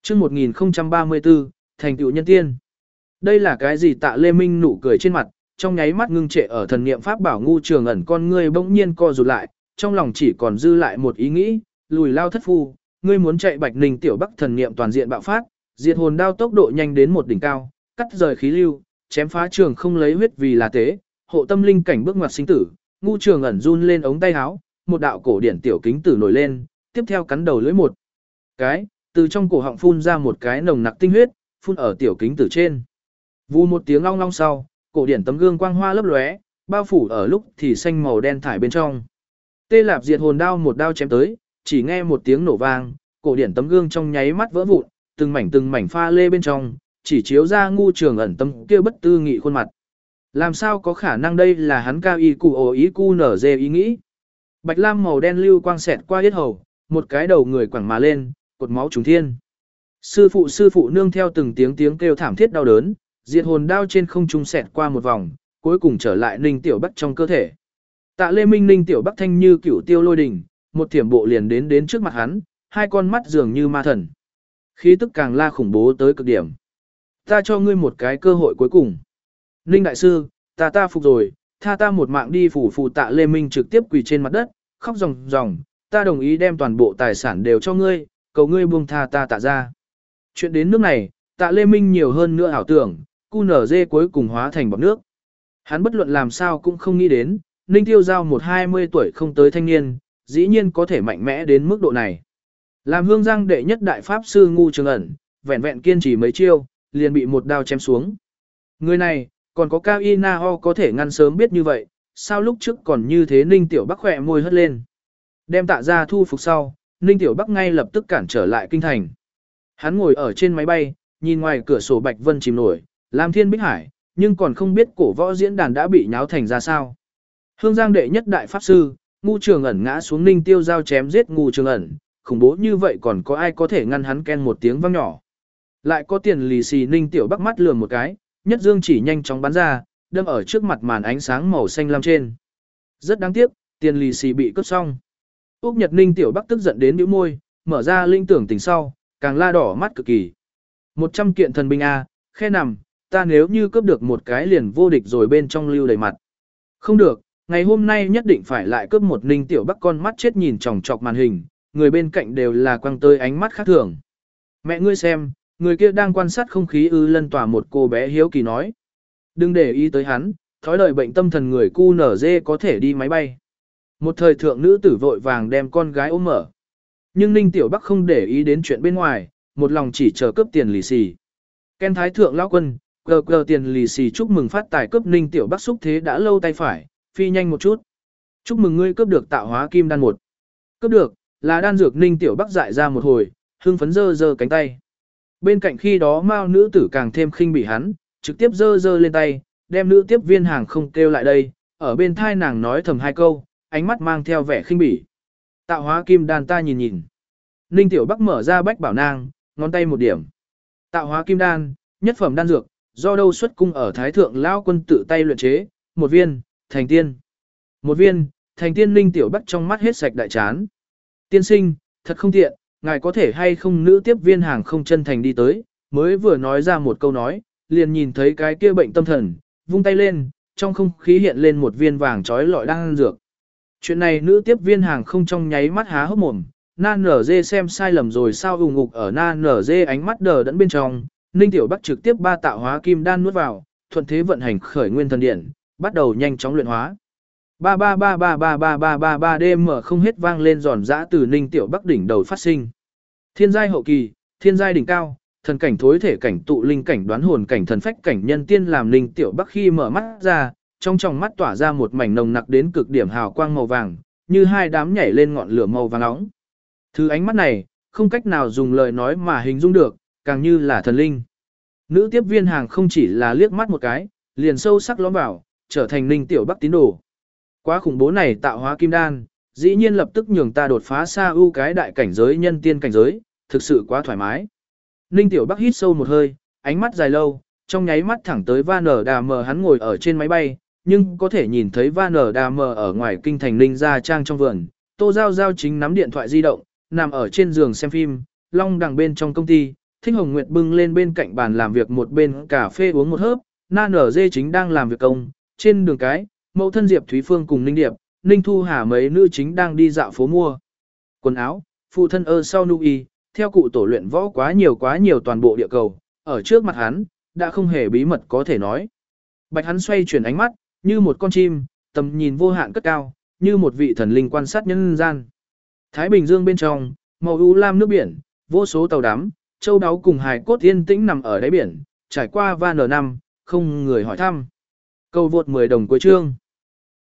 Chương 1034, thành tựu nhân tiên. Đây là cái gì? Tạ Lê Minh nụ cười trên mặt, trong nháy mắt ngưng trệ ở thần niệm pháp bảo ngu trường ẩn, con ngươi bỗng nhiên co rụt lại, trong lòng chỉ còn dư lại một ý nghĩ, lùi lao thất phu, ngươi muốn chạy Bạch Ninh tiểu Bắc thần niệm toàn diện bạo phát, diệt hồn đao tốc độ nhanh đến một đỉnh cao, cắt rời khí lưu, chém phá trường không lấy huyết vì là tế, hộ tâm linh cảnh bước ngoặt sinh tử. Ngu trường ẩn run lên ống tay áo, một đạo cổ điển tiểu kính tử nổi lên, tiếp theo cắn đầu lưỡi một cái, từ trong cổ họng phun ra một cái nồng nặc tinh huyết, phun ở tiểu kính tử trên. Vù một tiếng long long sau, cổ điển tấm gương quang hoa lấp lóe, bao phủ ở lúc thì xanh màu đen thải bên trong. Tê Lạp diệt hồn đao một đao chém tới, chỉ nghe một tiếng nổ vang, cổ điển tấm gương trong nháy mắt vỡ vụn, từng mảnh pha lê bên trong, chỉ chiếu ra ngu trường ẩn tâm kia bất tư nghị khuôn mặt. Làm sao có khả năng đây là hắn cao y cụ ồ ý cu nở dê ý nghĩ. Bạch lam màu đen lưu quang xẹt qua yết hầu, một cái đầu người quẳng mà lên, cột máu trùng thiên. Sư phụ nương theo từng tiếng kêu thảm thiết đau đớn, diệt hồn đao trên không trung xẹt qua một vòng, cuối cùng trở lại Ninh Tiểu Bắc trong cơ thể. Tạ Lê Minh Ninh Tiểu Bắc thanh như cửu tiêu lôi đỉnh, một thiểm bộ liền đến trước mặt hắn, hai con mắt dường như ma thần. Khí tức càng la khủng bố tới cực điểm. Ta cho ngươi một cái cơ hội cuối cùng. Ninh đại sư, ta phục rồi, tha ta một mạng đi. Phủ Tạ Lê Minh trực tiếp quỳ trên mặt đất, khóc ròng, ta đồng ý đem toàn bộ tài sản đều cho ngươi, cầu ngươi buông tha ta Tạ ra. Chuyện đến nước này, Tạ Lê Minh nhiều hơn nữa ảo tưởng, QNZ cuối cùng hóa thành bọt nước. Hắn bất luận làm sao cũng không nghĩ đến, Ninh Tiêu Giao một 20 tuổi không tới thanh niên, dĩ nhiên có thể mạnh mẽ đến mức độ này. Làm Hương Giang đệ nhất đại pháp sư ngu trường ẩn, vẹn vẹn kiên trì mấy chiêu, liền bị một đao chém xuống. Người này, còn có Cao Y Na Ho có thể ngăn sớm biết như vậy, sao lúc trước còn như thế. Ninh Tiểu Bắc khỏe môi hất lên. Đem Tạ ra thu phục sau, Ninh Tiểu Bắc ngay lập tức cản trở lại kinh thành. Hắn ngồi ở trên máy bay, nhìn ngoài cửa sổ bạch vân chìm nổi, làm thiên bích hải, nhưng còn không biết cổ võ diễn đàn đã bị nháo thành ra sao. Hương Giang đệ nhất đại pháp sư, ngu trường ẩn ngã xuống Ninh Tiêu Giao chém giết ngu trường ẩn, khủng bố như vậy còn có ai có thể ngăn hắn ken một tiếng vang nhỏ. Lại có tiền lì xì. Ninh Tiểu Bắc mắt lườm một cái, nhất dương chỉ nhanh chóng bắn ra, đâm ở trước mặt màn ánh sáng màu xanh lam trên. Rất đáng tiếc, tiền lì xì bị cướp xong. Úc Nhật. Ninh Tiểu Bắc tức giận đến bĩu môi, mở ra linh tưởng tình sau, càng la đỏ mắt cực kỳ. 100 kiện thần binh A, khe nằm, ta nếu như cướp được một cái liền vô địch rồi. Bên trong lưu đầy mặt. Không được, ngày hôm nay nhất định phải lại cướp một. Ninh Tiểu Bắc con mắt chết nhìn chòng chọc màn hình, người bên cạnh đều là quăng tới ánh mắt khác thường. Mẹ ngươi xem, người kia đang quan sát không khí ư? Lân tỏa một cô bé hiếu kỳ nói. Đừng để ý tới hắn, thói đời bệnh tâm thần người QNZ có thể đi máy bay. Một thời thượng nữ tử vội vàng đem con gái ôm mở. Nhưng Ninh Tiểu Bắc không để ý đến chuyện bên ngoài, một lòng chỉ chờ cướp tiền lì xì. Ken Thái thượng lão quân, cờ tiền lì xì chúc mừng phát tài cướp. Ninh Tiểu Bắc xúc thế đã lâu tay phải, phi nhanh một chút. Chúc mừng ngươi cướp được tạo hóa kim đan 1. Cướp được, là đan dược. Ninh Tiểu Bắc dại ra một hồi, hưng phấn giơ cánh tay. Bên cạnh khi đó Mao nữ tử càng thêm khinh bỉ hắn, trực tiếp giơ lên tay, đem nữ tiếp viên hàng không kêu lại đây, ở bên thai nàng nói thầm hai câu, ánh mắt mang theo vẻ khinh bỉ. Tạo hóa kim đan ta nhìn. Ninh Tiểu Bắc mở ra bách bảo nang, ngón tay một điểm. Tạo hóa kim đan, nhất phẩm đan dược, do đâu xuất cung ở Thái thượng lão quân tự tay luyện chế, một viên, thành tiên. Một viên, thành tiên. Ninh Tiểu Bắc trong mắt hết sạch đại chán. Tiên sinh, thật không tiện, ngài có thể hay không? Nữ tiếp viên hàng không chân thành đi tới, mới vừa nói ra một câu nói, liền nhìn thấy cái kia bệnh tâm thần, vung tay lên, trong không khí hiện lên một viên vàng trói lọi đan dược. Chuyện này nữ tiếp viên hàng không trong nháy mắt há hốc mồm, na nở dê xem sai lầm rồi sao? Ù ngục ở na nở dê ánh mắt đờ đẫn bên trong, Ninh Tiểu Bắc trực tiếp ba tạo hóa kim đan nuốt vào, thuận thế vận hành khởi nguyên thần điện, bắt đầu nhanh chóng luyện hóa. Ba đêm mở không hết vang lên giòn giã từ Ninh Tiểu Bắc đỉnh đầu phát sinh. Thiên giai hậu kỳ, thiên giai đỉnh cao, thần cảnh thối thể cảnh, tụ linh cảnh, đoán hồn cảnh, thần phách cảnh, nhân tiên. Làm Ninh Tiểu Bắc khi mở mắt ra, trong tròng mắt tỏa ra một mảnh nồng nặc đến cực điểm hào quang màu vàng, như hai đám nhảy lên ngọn lửa màu vàng nóng. Thứ ánh mắt này, không cách nào dùng lời nói mà hình dung được, càng như là thần linh. Nữ tiếp viên hàng không chỉ là liếc mắt một cái, liền sâu sắc lõm vào, trở thành Ninh Tiểu Bắc tín đồ. Quá khủng bố này tạo hóa kim đan, dĩ nhiên lập tức nhường ta đột phá xa ưu cái đại cảnh giới nhân tiên cảnh giới, thực sự quá thoải mái. Ninh Tiểu Bắc hít sâu một hơi, ánh mắt dài lâu, trong nháy mắt thẳng tới Van Đà Mờ. Hắn ngồi ở trên máy bay, nhưng có thể nhìn thấy Van Đà Mờ ở ngoài kinh thành Ninh gia trang trong vườn. Tô Giao Giao chính nắm điện thoại di động, nằm ở trên giường xem phim. Long Đằng bên trong công ty, Thích Hồng Nguyệt bưng lên bên cạnh bàn làm việc một bên cà phê uống một hớp, Na Nở Dê chính đang làm việc công, trên đường cái, mẫu thân Diệp Thúy Phương cùng Ninh Điệp, Ninh Thu Hà mấy nữ chính đang đi dạo phố mua quần áo, phụ thân sau nu y, theo cụ tổ luyện võ quá nhiều toàn bộ địa cầu, ở trước mặt hắn, đã không hề bí mật có thể nói. Bạch hắn xoay chuyển ánh mắt, như một con chim, tầm nhìn vô hạn cất cao, như một vị thần linh quan sát nhân gian. Thái Bình Dương bên trong, màu u lam nước biển, vô số tàu đắm, châu đáo cùng hài cốt yên tĩnh nằm ở đáy biển, trải qua van năm, không người hỏi thăm. Câu vượt 10 đồng cuối chương.